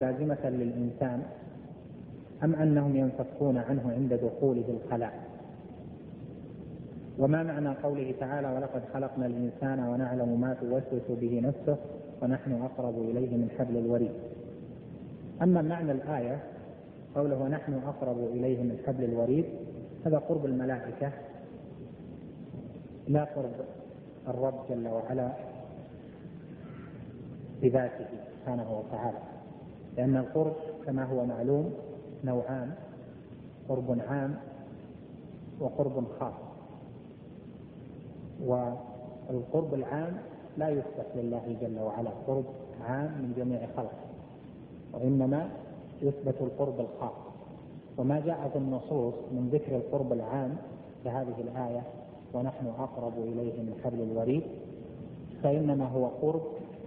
لازمة للإنسان أم أنهم ينفكون عنه عند دخوله الخلاء؟ وما معنى قوله تعالى ولقد خلقنا الإنسان ونعلم ما توسوس به نفسه ونحن أقرب إليه من حبل الوريد؟ أما معنى الآية قوله ونحن أقرب إليه من حبل الوريد، هذا قرب الملائكة لا قرب الرب جل وعلا بذاته سبحانه وتعالى، لأن القرب كما هو معلوم نوعان: قرب عام وقرب خاص. والقرب العام لا يثبت لله جل وعلا قرب عام من جميع خلقه، وإنما يثبت القرب الخاص. وما جاء في النصوص من ذكر القرب العام بهذه الآية ونحن أقرب إليه من حبل الوريد فإنما هو قرب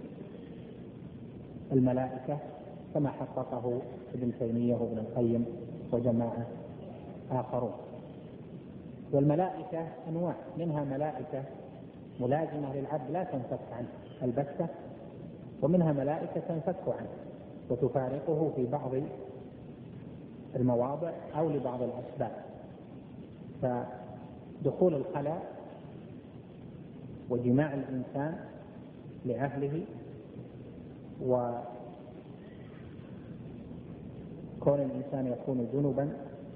الملائكة كما حققه ابن تيمية وابن القيم وجماعة آخرون. والملائكة أنواع، منها ملائكة ملازمة للعبد لا تنفك عنه البتة، ومنها ملائكة تنفك عنه وتفارقه في بعض المواضع أو لبعض الأسباب. فدخول الخلاء وجماع الإنسان لأهله وكون الإنسان يكون جنبا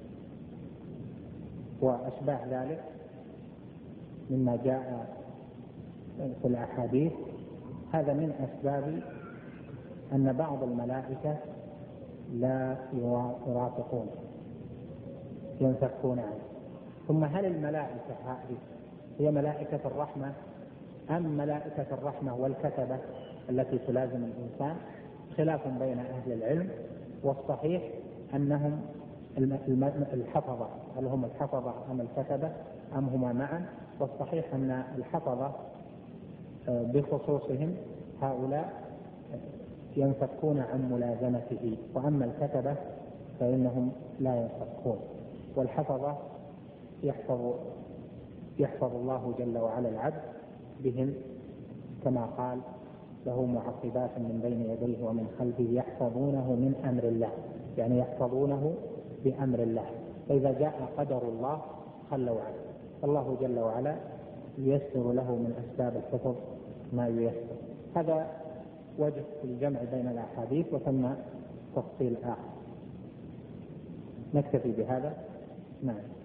وأشباه ذلك مما جاء في الأحاديث، هذا من أسباب أن بعض الملائكة لا يرافقون ينفكون عنه. ثم هل الملائكة هذه هي ملائكة الرحمة أم ملائكة الرحمة والكتبة التي تلازم الإنسان؟ خلاف بين أهل العلم، والصحيح أنهم الحفظة، هل هم الحفظة أم الكتبة أم هما معا؟ والصحيح أن الحفظة بخصوصهم هؤلاء ينفكون عن ملازمته، وأما الكتبة فإنهم لا ينفكون. والحفظة يحفظ الله جل وعلا العبد بهم كما قال له معقبات من بين يديه ومن خلفه يحفظونه من أمر الله، يعني يحفظونه بأمر الله، فإذا جاء قدر الله خلوا عنه. الله جل وعلا ييسر له من أسباب الحفظ ما ييسر. هذا وجه الجمع بين الأحاديث، وثم تفصيل آخر. نكتفي بهذا. نعم.